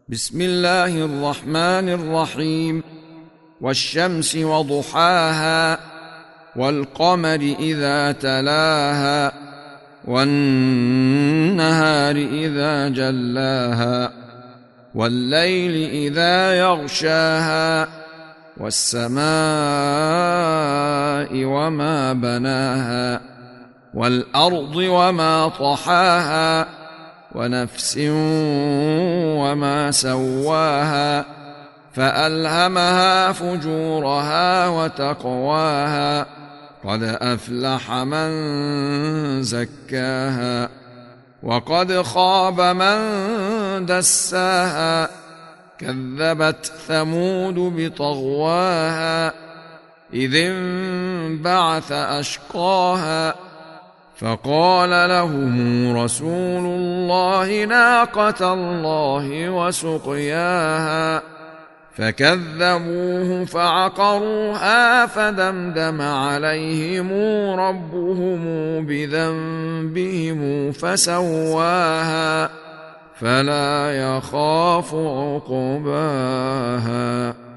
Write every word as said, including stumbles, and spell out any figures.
بسم الله الرحمن الرحيم. والشمس وضحاها والقمر إذا تلاها والنهار إذا جلاها والليل إذا يغشاها والسماء وما بناها والأرض وما طحاها ونفس وما سواها فألهمها فجورها وتقواها قد أفلح من زكاها وقد خاب من دساها كذبت ثمود بطغواها إذ انبعث أشقاها فقال لهم رسول الله ناقة الله وسقياها فكذبوه فعقروها فدمدم عليهم ربهم بذنبهم فسواها فلا يخاف عقباها.